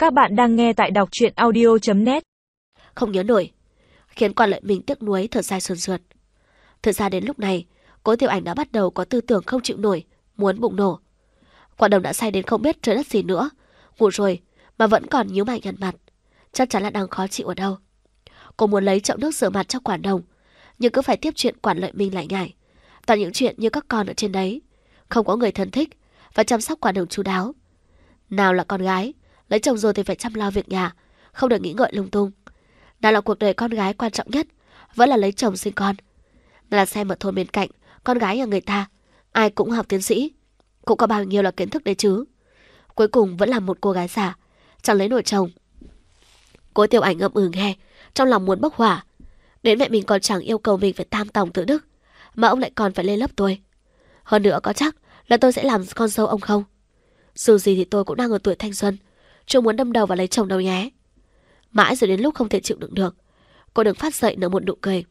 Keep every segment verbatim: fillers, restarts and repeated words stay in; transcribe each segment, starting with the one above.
Các bạn đang nghe tại đọc truyện audio chấm net. Không nhớ nổi, khiến Quan Lợi Minh tiếc nuối thở dài sườn sượt. Thật ra đến lúc này, Cố Tiểu Ảnh đã bắt đầu có tư tưởng không chịu nổi, muốn bùng nổ. Quản Đồng đã say đến không biết trời đất gì nữa, ngủ rồi mà vẫn còn nhíu mày nhăn mặt, chắc chắn là đang khó chịu ở đâu. Cô muốn lấy chậu nước rửa mặt cho Quản Đồng, nhưng cứ phải tiếp chuyện Quản Lợi Minh lại nhải. Toàn những chuyện như các con ở trên đấy, không có người thân thích và chăm sóc Quản Đồng chu đáo. Nào là con gái, lấy chồng rồi thì phải chăm lo việc nhà, không được nghĩ ngợi lung tung. Nào là cuộc đời con gái quan trọng nhất, vẫn là lấy chồng sinh con. Nào là xem ở thôn bên cạnh, con gái nhà người ta, ai cũng học tiến sĩ, cũng có bao nhiêu là kiến thức đấy chứ. Cuối cùng vẫn là một cô gái già, chẳng lấy nổi chồng. Cố Tiểu Ảnh ngậm ừ nghe, trong lòng muốn bốc hỏa. Đến mẹ mình còn chẳng yêu cầu mình phải tam tòng tự đức, mà ông lại còn phải lên lớp tôi. Hơn nữa có chắc là tôi sẽ làm con dâu ông không? Dù gì thì tôi cũng đang ở tuổi thanh xuân, chưa muốn đâm đầu vào lấy chồng đâu nhé. Mãi rồi đến lúc không thể chịu đựng được, cô đừng phát dậy nở một nụ cười.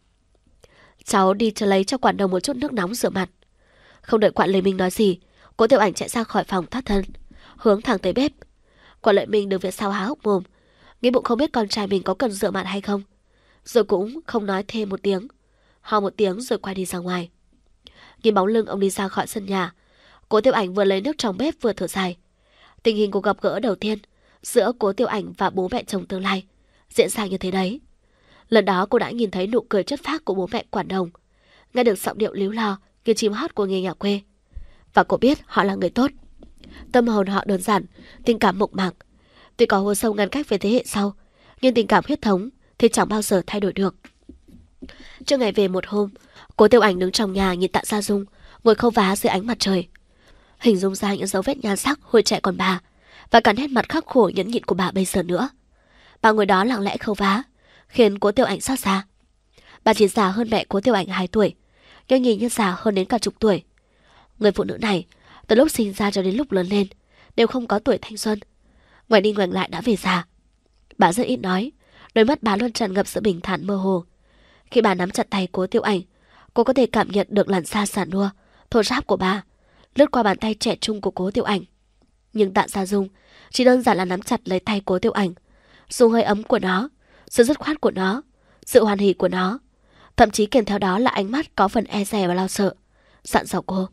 Cháu đi cho lấy cho Quản Đồng một chút nước nóng rửa mặt. Không đợi Quản Lợi Minh nói gì, Cố Tiểu Ảnh chạy ra khỏi phòng thoát thân, hướng thẳng tới bếp. Quản Lợi Minh đứng phía sau há hốc mồm, nghĩ bụng không biết con trai mình có cần rửa mặt hay không, rồi cũng không nói thêm một tiếng, ho một tiếng rồi quay đi ra ngoài. Nhìn bóng lưng ông đi ra khỏi sân nhà, Cố Tiểu Ảnh vừa lấy nước trong bếp vừa thở dài. Tình hình cuộc gặp gỡ đầu tiên giữa Cố Tiểu Ảnh và bố mẹ chồng tương lai diễn ra như thế đấy. Lần đó cô đã nhìn thấy nụ cười chất phác của bố mẹ Quản Đồng, nghe được giọng điệu líu lo như chim hót của người nhà quê, và cô biết họ là người tốt. Tâm hồn họ đơn giản, tình cảm mộc mạc. Tuy có hố sâu ngăn cách với thế hệ sau, nhưng tình cảm huyết thống thì chẳng bao giờ thay đổi được. Trước ngày về một hôm, Cố Tiểu Ảnh đứng trong nhà nhìn Tạ Gia Dung ngồi khâu vá dưới ánh mặt trời, hình dung ra những dấu vết nhan sắc hồi trẻ còn bà, và cả nét mặt khắc khổ nhẫn nhịn của bà bây giờ nữa. Bà ngồi đó lặng lẽ khâu vá, khiến Cố Tiểu Ảnh xót xa. Bà chỉ già hơn mẹ Cố Tiểu Ảnh hai tuổi, nhưng nhìn như già hơn đến cả chục tuổi. Người phụ nữ này, từ lúc sinh ra cho đến lúc lớn lên, đều không có tuổi thanh xuân. Ngoài đi ngoảnh lại đã về già. Bà rất ít nói, đôi mắt bà luôn tràn ngập sự bình thản mơ hồ. Khi bà nắm chặt tay Cố Tiểu Ảnh, cô có thể cảm nhận được làn da già nua, thô ráp của bà lướt qua bàn tay trẻ trung của Cố Tiểu Ảnh. Nhưng Tạ Gia Dung chỉ đơn giản là nắm chặt lấy tay Cố Tiểu Ảnh, dùng hơi ấm của nó, sự dứt khoát của nó, sự hoàn hỉ của nó, thậm chí kèm theo đó là ánh mắt có phần e dè và lo sợ, dặn dò cô: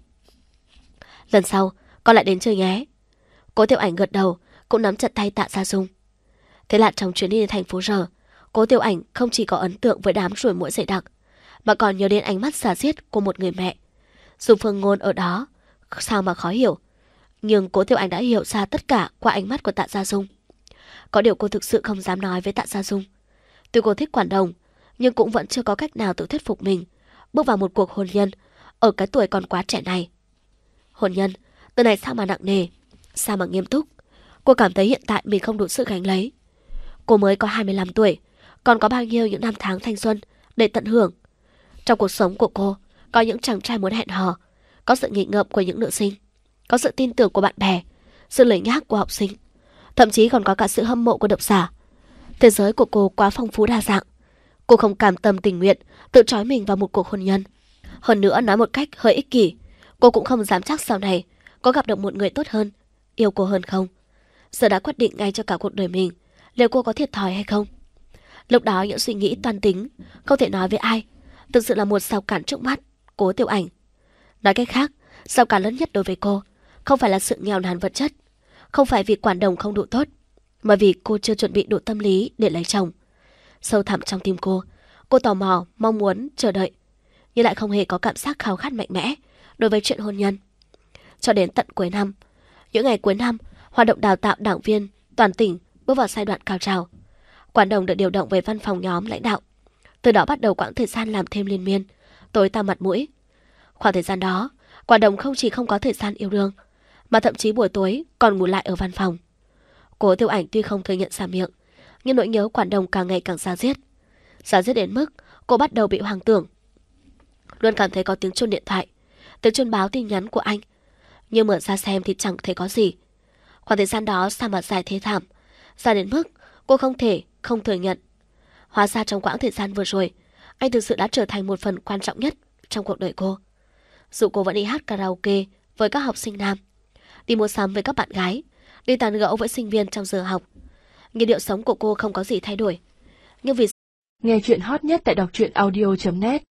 lần sau con lại đến chơi nhé. Cố Tiểu Ảnh gật đầu, cũng nắm chặt tay Tạ Gia Dung. Thế là trong chuyến đi đến thành phố R, Cố Tiểu Ảnh không chỉ có ấn tượng với đám ruồi muỗi dày đặc, mà còn nhớ đến ánh mắt xả xiết của một người mẹ. Dù Phương Ngôn ở đó sao mà khó hiểu, nhưng Cố Tiểu Ảnh đã hiểu ra tất cả qua ánh mắt của Tạ Gia Dung. Có điều cô thực sự không dám nói với Tạ Gia Dung. Tuy cô thích Quản Đồng, nhưng cũng vẫn chưa có cách nào tự thuyết phục mình bước vào một cuộc hôn nhân ở cái tuổi còn quá trẻ này. Hôn nhân, từ này sao mà nặng nề, sao mà nghiêm túc. Cô cảm thấy hiện tại mình không đủ sức gánh lấy. Cô mới có hai mươi lăm tuổi, còn có bao nhiêu những năm tháng thanh xuân để tận hưởng. Trong cuộc sống của cô, có những chàng trai muốn hẹn hò, có sự nghịch ngợm của những nữ sinh, có sự tin tưởng của bạn bè, sự lười nhác của học sinh, thậm chí còn có cả sự hâm mộ của độc giả. Thế giới của cô quá phong phú đa dạng. Cô không cam tâm tình nguyện tự trói mình vào một cuộc hôn nhân. Hơn nữa, nói một cách hơi ích kỷ, cô cũng không dám chắc sau này có gặp được một người tốt hơn, yêu cô hơn không. Giờ đã quyết định ngay cho cả cuộc đời mình, liệu cô có thiệt thòi hay không? Lúc đó những suy nghĩ toan tính, không thể nói với ai, thực sự là một rào cản trước mắt Cố Tiểu Ảnh. Nói cách khác, rào cản lớn nhất đối với cô không phải là sự nghèo nàn vật chất, không phải vì Quản Đồng không đủ tốt, mà vì cô chưa chuẩn bị đủ tâm lý để lấy chồng. Sâu thẳm trong tim cô, cô tò mò, mong muốn, chờ đợi, nhưng lại không hề có cảm giác khao khát mạnh mẽ đối với chuyện hôn nhân. Cho đến tận cuối năm, những ngày cuối năm, hoạt động đào tạo đảng viên toàn tỉnh bước vào giai đoạn cao trào. Quản Đồng được điều động về văn phòng nhóm lãnh đạo. Từ đó bắt đầu quãng thời gian làm thêm liên miên, tối tăm mặt mũi. Khoảng thời gian đó, Quản Đồng không chỉ không có thời gian yêu đương, mà thậm chí buổi tối còn ngủ lại ở văn phòng. Cố Tiểu Ảnh tuy không thừa nhận ra miệng, nhưng nỗi nhớ Quản Đồng càng ngày càng ra diết. Ra diết đến mức cô bắt đầu bị hoang tưởng. Luôn cảm thấy có tiếng chuông điện thoại, tiếng chuông báo tin nhắn của anh, nhưng mở ra xem thì chẳng thấy có gì. Khoảng thời gian đó sao mà dài thế thảm, dài đến mức cô không thể không thừa nhận. Hóa ra trong quãng thời gian vừa rồi, anh thực sự đã trở thành một phần quan trọng nhất trong cuộc đời cô. Dù cô vẫn đi hát karaoke với các học sinh nam, đi mua sắm với các bạn gái, đi tán gẫu với sinh viên trong giờ học, nhịp điệu sống của cô không có gì thay đổi. Nhưng vì Nghe chuyện hot nhất tại đọc truyện audio chấm net